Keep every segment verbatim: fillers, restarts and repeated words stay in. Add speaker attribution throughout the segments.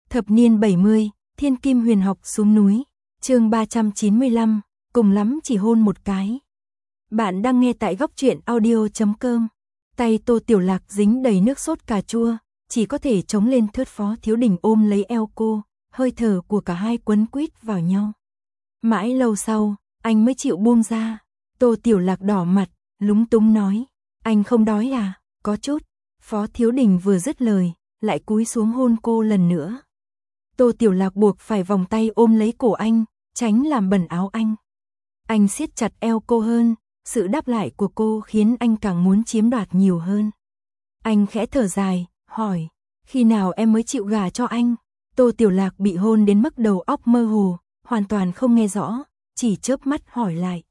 Speaker 1: Thập niên bảy mươi, Thiên Kim Huyền Học xuống núi. Chương ba trăm chín mươi lăm, cùng lắm chỉ hôn một cái. Bạn đang nghe tại góc truyện audio chấm com. Tay Tô Tiểu Lạc dính đầy nước sốt cà chua, chỉ có thể chống lên thớt. Phó Thiếu Đình ôm lấy eo cô, hơi thở của cả hai quấn quýt vào nhau. Mãi lâu sau, anh mới chịu buông ra. Tô Tiểu Lạc đỏ mặt, lúng túng nói, anh không đói à? Có chút. Phó Thiếu Đình vừa dứt lời, lại cúi xuống hôn cô lần nữa. Tô Tiểu Lạc buộc phải vòng tay ôm lấy cổ anh, tránh làm bẩn áo anh. Anh siết chặt eo cô hơn, sự đáp lại của cô khiến anh càng muốn chiếm đoạt nhiều hơn. Anh khẽ thở dài, hỏi, khi nào em mới chịu gả cho anh? Tô Tiểu Lạc bị hôn đến mức đầu óc mơ hồ, hoàn toàn không nghe rõ, chỉ chớp mắt hỏi lại.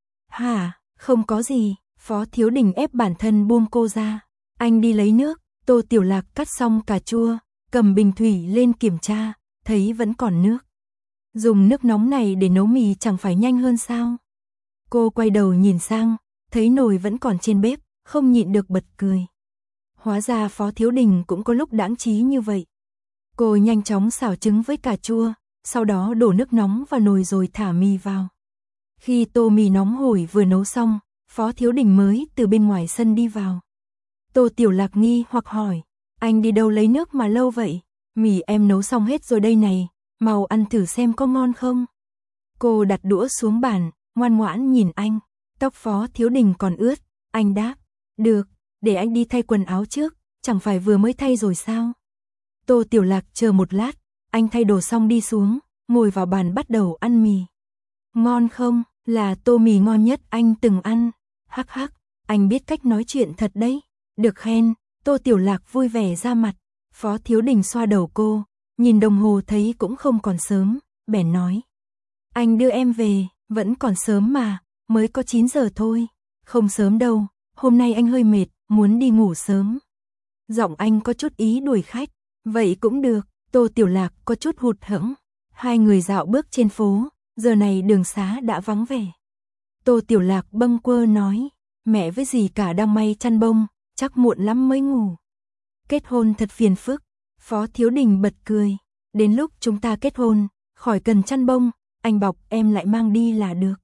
Speaker 1: Hả, không có gì. Phó Thiếu Đình ép bản thân buông cô ra. Anh đi lấy nước. Tô Tiểu Lạc cắt xong cà chua, cầm bình thủy lên kiểm tra, thấy vẫn còn nước. Dùng nước nóng này để nấu mì chẳng phải nhanh hơn sao? Cô quay đầu nhìn sang, thấy nồi vẫn còn trên bếp, không nhịn được bật cười. Hóa ra Phó Thiếu Đình cũng có lúc đãng trí như vậy. Cô nhanh chóng xào trứng với cà chua, sau đó đổ nước nóng vào nồi rồi thả mì vào. Khi tô mì nóng hổi vừa nấu xong, Phó Thiếu Đình mới từ bên ngoài sân đi vào. Tô Tiểu Lạc nghi hoặc hỏi, anh đi đâu lấy nước mà lâu vậy? Mì em nấu xong hết rồi đây này, mau ăn thử xem có ngon không? Cô đặt đũa xuống bàn, ngoan ngoãn nhìn anh. Tóc Phó Thiếu Đình còn ướt, anh đáp, được, để anh đi thay quần áo trước, chẳng phải vừa mới thay rồi sao? Tô Tiểu Lạc chờ một lát, anh thay đồ xong đi xuống, ngồi vào bàn bắt đầu ăn mì. Ngon không? Là tô mì ngon nhất anh từng ăn. Hắc hắc, anh biết cách nói chuyện thật đấy. Được khen, Tô Tiểu Lạc vui vẻ ra mặt. Phó Thiếu Đình xoa đầu cô, nhìn đồng hồ thấy cũng không còn sớm, bèn nói. Anh đưa em về, vẫn còn sớm mà, mới có chín giờ thôi. Không sớm đâu, hôm nay anh hơi mệt, muốn đi ngủ sớm. Giọng anh có chút ý đuổi khách. Vậy cũng được. Tô Tiểu Lạc có chút hụt hẫng. Hai người dạo bước trên phố, giờ này đường xá đã vắng vẻ. Tô Tiểu Lạc bâng quơ nói, mẹ với dì cả đang may chăn bông, chắc muộn lắm mới ngủ. Kết hôn thật phiền phức. Phó Thiếu Đình bật cười, đến lúc chúng ta kết hôn, khỏi cần chăn bông, anh bọc em lại mang đi là được.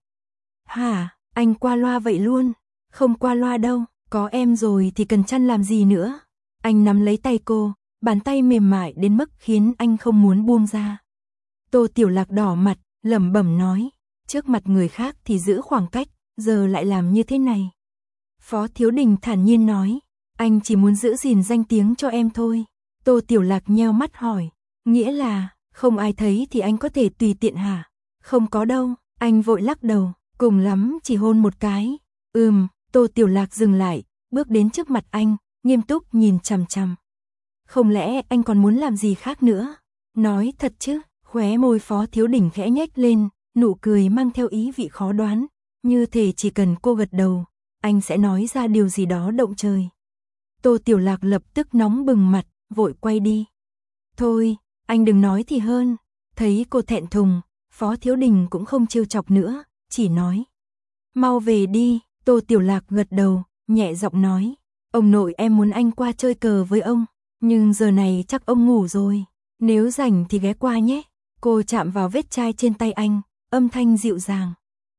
Speaker 1: Hả, anh qua loa vậy luôn? Không qua loa đâu, có em rồi thì cần chăn làm gì nữa. Anh nắm lấy tay cô, bàn tay mềm mại đến mức khiến anh không muốn buông ra. Tô Tiểu Lạc đỏ mặt, lẩm bẩm nói, trước mặt người khác thì giữ khoảng cách, giờ lại làm như thế này. Phó Thiếu Đình thản nhiên nói, anh chỉ muốn giữ gìn danh tiếng cho em thôi. Tô Tiểu Lạc nheo mắt hỏi, nghĩa là, không ai thấy thì anh có thể tùy tiện hả? Không có đâu, anh vội lắc đầu, cùng lắm chỉ hôn một cái. Ừm, Tô Tiểu Lạc dừng lại, bước đến trước mặt anh, nghiêm túc nhìn chằm chằm. Không lẽ anh còn muốn làm gì khác nữa? Nói thật chứ? Khóe môi Phó Thiếu Đình khẽ nhếch lên, nụ cười mang theo ý vị khó đoán, như thể chỉ cần cô gật đầu, anh sẽ nói ra điều gì đó động trời. Tô Tiểu Lạc lập tức nóng bừng mặt, vội quay đi. Thôi, anh đừng nói thì hơn. Thấy cô thẹn thùng, Phó Thiếu Đình cũng không trêu chọc nữa, chỉ nói. Mau về đi. Tô Tiểu Lạc gật đầu, nhẹ giọng nói. Ông nội em muốn anh qua chơi cờ với ông, nhưng giờ này chắc ông ngủ rồi. Nếu rảnh thì ghé qua nhé. Cô chạm vào vết chai trên tay anh, âm thanh dịu dàng.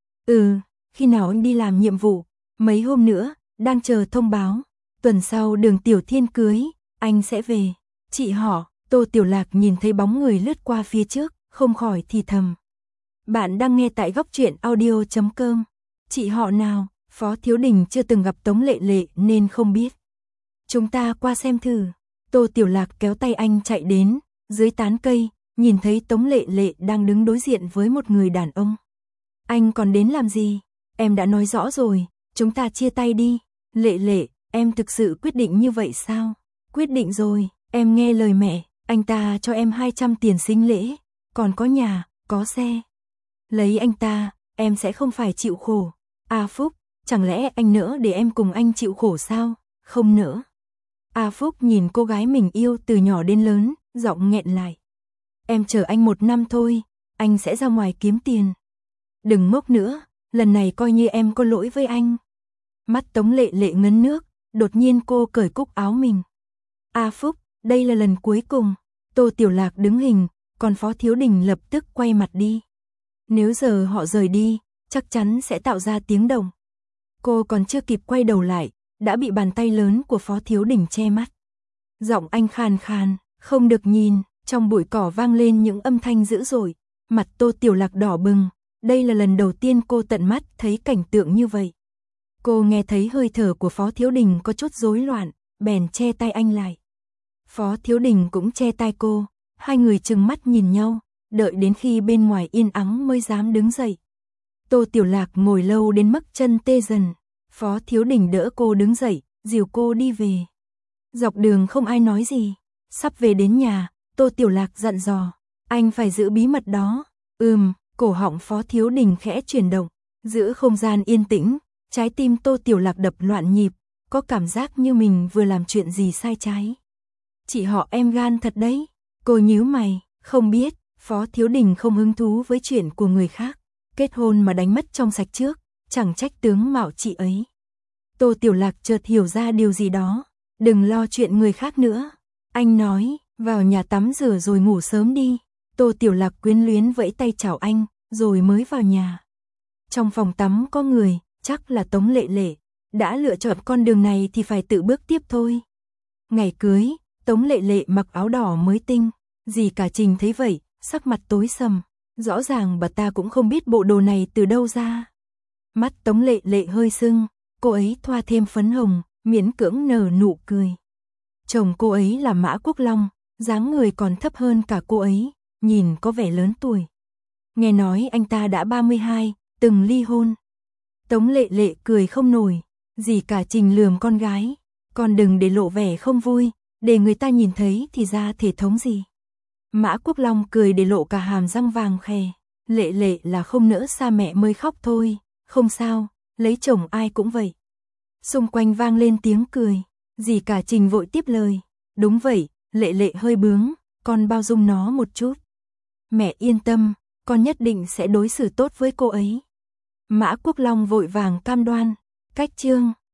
Speaker 1: Ừ, khi nào anh đi làm nhiệm vụ? Mấy hôm nữa, đang chờ thông báo. Tuần sau Đường Tiểu Thiên cưới, anh sẽ về. Chị họ. Tô Tiểu Lạc nhìn thấy bóng người lướt qua phía trước, không khỏi thì thầm. Bạn đang nghe tại góc truyện audio chấm com. Chị họ nào? Phó Thiếu Đình chưa từng gặp Tống Lệ Lệ nên không biết. Chúng ta qua xem thử. Tô Tiểu Lạc kéo tay anh chạy đến, dưới tán cây, nhìn thấy Tống Lệ Lệ đang đứng đối diện với một người đàn ông. Anh còn đến làm gì? Em đã nói rõ rồi, chúng ta chia tay đi. Lệ Lệ, em thực sự quyết định như vậy sao? Quyết định rồi, em nghe lời mẹ, anh ta cho em hai trăm tiền sinh lễ, còn có nhà, có xe. Lấy anh ta, em sẽ không phải chịu khổ. A Phúc, chẳng lẽ anh nỡ để em cùng anh chịu khổ sao? Không nỡ. A Phúc nhìn cô gái mình yêu từ nhỏ đến lớn, giọng nghẹn lại. Em chờ anh một năm thôi, anh sẽ ra ngoài kiếm tiền. Đừng ngốc nữa, lần này coi như em có lỗi với anh. Mắt Tống Lệ Lệ ngấn nước, đột nhiên cô cởi cúc áo mình. A Phúc, đây là lần cuối cùng, Tô Tiểu Lạc đứng hình, còn Phó Thiếu Đình lập tức quay mặt đi. Nếu giờ họ rời đi, chắc chắn sẽ tạo ra tiếng động. Cô còn chưa kịp quay đầu lại, đã bị bàn tay lớn của Phó Thiếu Đình che mắt. Giọng anh khàn khàn, không được nhìn, trong bụi cỏ vang lên những âm thanh dữ dội, mặt Tô Tiểu Lạc đỏ bừng, đây là lần đầu tiên cô tận mắt thấy cảnh tượng như vậy. Cô nghe thấy hơi thở của Phó Thiếu Đình có chút rối loạn, bèn che tay anh lại. Phó Thiếu Đình cũng che tay cô, hai người trừng mắt nhìn nhau, đợi đến khi bên ngoài yên ắng mới dám đứng dậy. Tô Tiểu Lạc ngồi lâu đến mức chân tê dần, Phó Thiếu Đình đỡ cô đứng dậy, dìu cô đi về. Dọc đường không ai nói gì, sắp về đến nhà, Tô Tiểu Lạc dặn dò, anh phải giữ bí mật đó. Ừm, cổ họng Phó Thiếu Đình khẽ chuyển động, giữ không gian yên tĩnh, trái tim Tô Tiểu Lạc đập loạn nhịp, có cảm giác như mình vừa làm chuyện gì sai trái. Chị họ em gan thật đấy. Cô nhíu mày, không biết, Phó Thiếu Đình không hứng thú với chuyện của người khác. Kết hôn mà đánh mất trong sạch trước, chẳng trách tướng mạo chị ấy. Tô Tiểu Lạc chợt hiểu ra điều gì đó. Đừng lo chuyện người khác nữa. Anh nói, vào nhà tắm rửa rồi ngủ sớm đi. Tô Tiểu Lạc quyến luyến vẫy tay chào anh, rồi mới vào nhà. Trong phòng tắm có người, chắc là Tống Lệ Lệ. Đã lựa chọn con đường này thì phải tự bước tiếp thôi. Ngày cưới, Tống Lệ Lệ mặc áo đỏ mới tinh. Dì Cả Trình thấy vậy, sắc mặt tối sầm. Rõ ràng bà ta cũng không biết bộ đồ này từ đâu ra. Mắt Tống Lệ Lệ hơi sưng, cô ấy thoa thêm phấn hồng, miễn cưỡng nở nụ cười. Chồng cô ấy là Mã Quốc Long, dáng người còn thấp hơn cả cô ấy, nhìn có vẻ lớn tuổi. Nghe nói anh ta đã ba mươi hai, từng ly hôn. Tống Lệ Lệ cười không nổi, dì Cả Trình lườm con gái, con đừng để lộ vẻ không vui, để người ta nhìn thấy thì ra thể thống gì. Mã Quốc Long cười để lộ cả hàm răng vàng khè, Lệ Lệ là không nỡ xa mẹ mới khóc thôi, không sao, lấy chồng ai cũng vậy. Xung quanh vang lên tiếng cười, dì Cả Trình vội tiếp lời, đúng vậy, Lệ Lệ hơi bướng, con bao dung nó một chút. Mẹ yên tâm, con nhất định sẽ đối xử tốt với cô ấy. Mã Quốc Long vội vàng cam đoan, cách chương